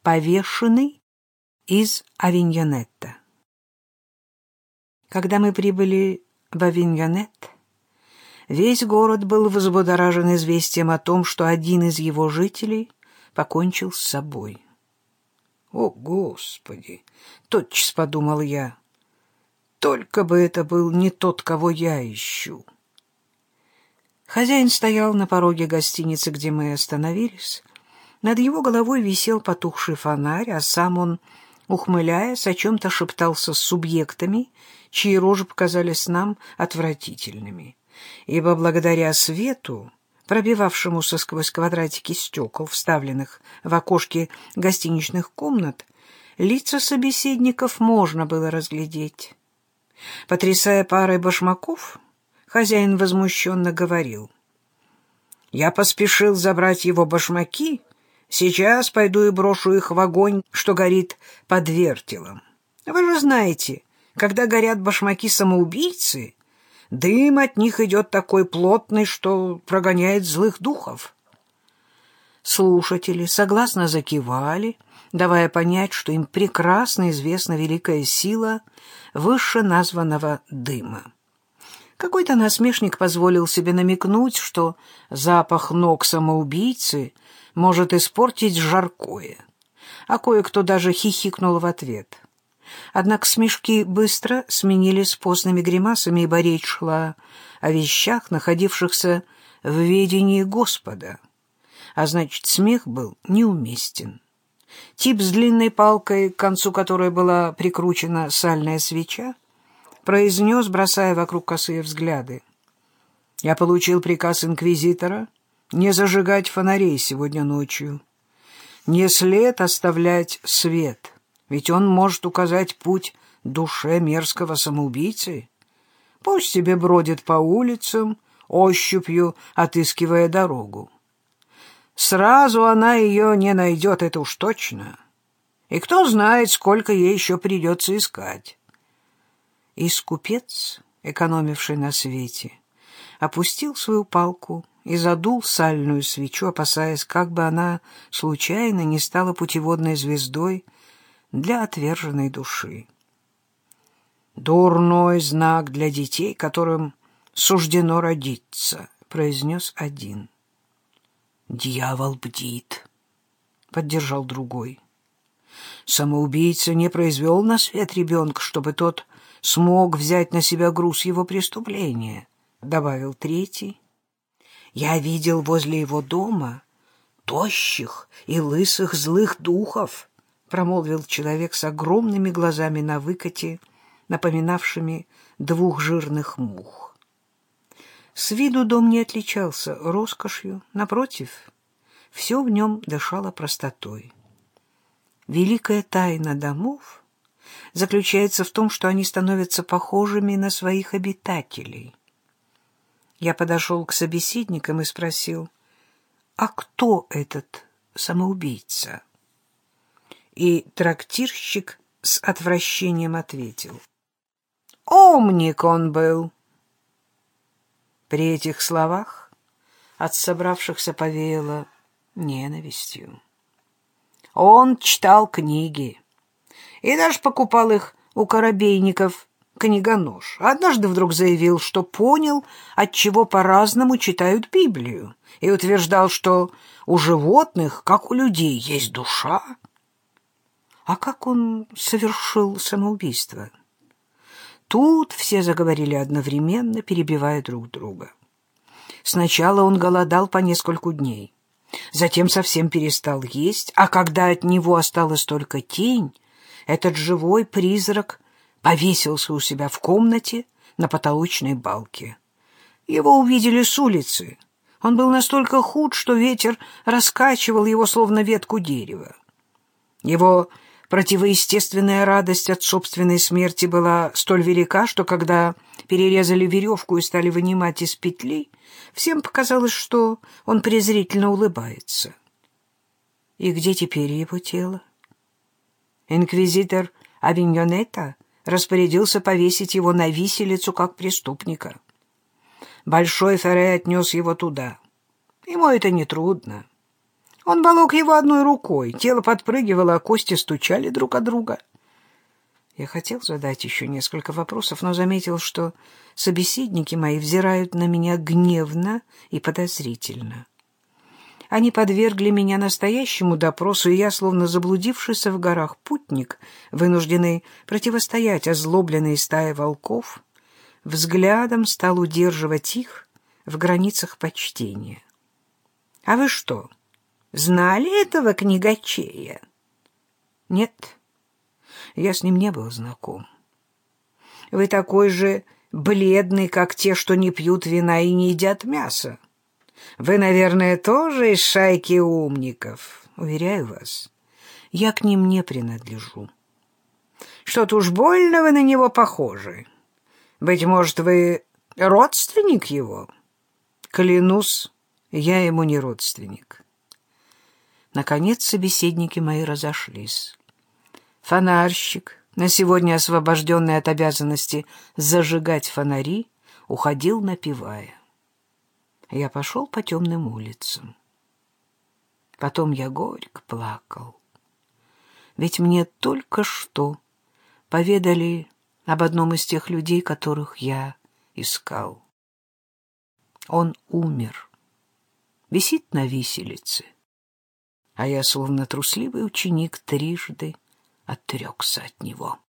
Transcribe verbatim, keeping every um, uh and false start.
повешенный из Авиньонетта. Когда мы прибыли в Авиньонет, весь город был взбудоражен известием о том, что один из его жителей покончил с собой. «О, Господи!» — тотчас подумал я. «Только бы это был не тот, кого я ищу». Хозяин стоял на пороге гостиницы, где мы остановились. Над его головой висел потухший фонарь, а сам он, ухмыляясь, о чем-то шептался с субъектами, чьи рожи показались нам отвратительными. Ибо благодаря свету, пробивавшемуся сквозь квадратики стекол, вставленных в окошки гостиничных комнат, лица собеседников можно было разглядеть. Потрясая парой башмаков, хозяин возмущенно говорил: «Я поспешил забрать его башмаки, сейчас пойду и брошу их в огонь, что горит под вертелом. Вы же знаете, когда горят башмаки самоубийцы, дым от них идет такой плотный, что прогоняет злых духов». Слушатели согласно закивали, давая понять, что им прекрасно известна великая сила вышеназванного дыма. Какой-то насмешник позволил себе намекнуть, что запах ног самоубийцы может испортить жаркое, а кое-кто даже хихикнул в ответ. Однако смешки быстро сменились постными гримасами, ибо речь шла о вещах, находившихся в ведении Господа, а значит, смех был неуместен. Тип с длинной палкой, к концу которой была прикручена сальная свеча, произнес, бросая вокруг косые взгляды: «Я получил приказ инквизитора не зажигать фонарей сегодня ночью. Не след оставлять свет, ведь он может указать путь душе мерзкого самоубийцы. Пусть себе бродит по улицам, ощупью отыскивая дорогу. Сразу она ее не найдет, это уж точно. И кто знает, сколько ей еще придется искать». И скупец, экономивший на свете, опустил свою палку и задул сальную свечу, опасаясь, как бы она случайно не стала путеводной звездой для отверженной души. «Дурной знак для детей, которым суждено родиться», — произнес один. «Дьявол бдит», — поддержал другой. «Самоубийца не произвел на свет ребенка, чтобы тот смог взять на себя груз его преступления», — добавил третий. «Я видел возле его дома тощих и лысых злых духов», — промолвил человек с огромными глазами на выкате, напоминавшими двух жирных мух. С виду дом не отличался роскошью, напротив, все в нем дышало простотой. Великая тайна домов заключается в том, что они становятся похожими на своих обитателей. Я подошел к собеседникам и спросил: «А кто этот самоубийца?» И трактирщик с отвращением ответил: «Умник он был». При этих словах от собравшихся повеяло ненавистью. Он читал книги и даже покупал их у корабейников книгонож. Однажды вдруг заявил, что понял, отчего по-разному читают Библию, и утверждал, что у животных, как у людей, есть душа. А как он совершил самоубийство? Тут все заговорили одновременно, перебивая друг друга. Сначала он голодал по нескольку дней, затем совсем перестал есть, а когда от него осталась только тень, этот живой призрак повесился у себя в комнате на потолочной балке. Его увидели с улицы. Он был настолько худ, что ветер раскачивал его, словно ветку дерева. Его противоестественная радость от собственной смерти была столь велика, что когда перерезали веревку и стали вынимать из петли, всем показалось, что он презрительно улыбается. И где теперь его тело? Инквизитор Авиньонетта распорядился повесить его на виселицу как преступника. Большой Ферре отнес его туда. Ему это нетрудно. Он волок его одной рукой, тело подпрыгивало, а кости стучали друг от друга. Я хотел задать еще несколько вопросов, но заметил, что собеседники мои взирают на меня гневно и подозрительно. Они подвергли меня настоящему допросу, и я, словно заблудившийся в горах путник, вынужденный противостоять озлобленной стае волков, взглядом стал удерживать их в границах почтения. — А вы что, знали этого книгачея? — Нет. Я с ним не был знаком. Вы такой же бледный, как те, что не пьют вина и не едят мясо. Вы, наверное, тоже из шайки умников. Уверяю вас, я к ним не принадлежу. Что-то уж больно вы на него похожи. Быть может, вы родственник его? Клянусь, я ему не родственник. Наконец собеседники мои разошлись. Фонарщик, на сегодня освобожденный от обязанности зажигать фонари, уходил, напевая. Я пошел по темным улицам. Потом я горько плакал. Ведь мне только что поведали об одном из тех людей, которых я искал. Он умер, висит на виселице, а я, словно трусливый ученик, трижды отрекся от него.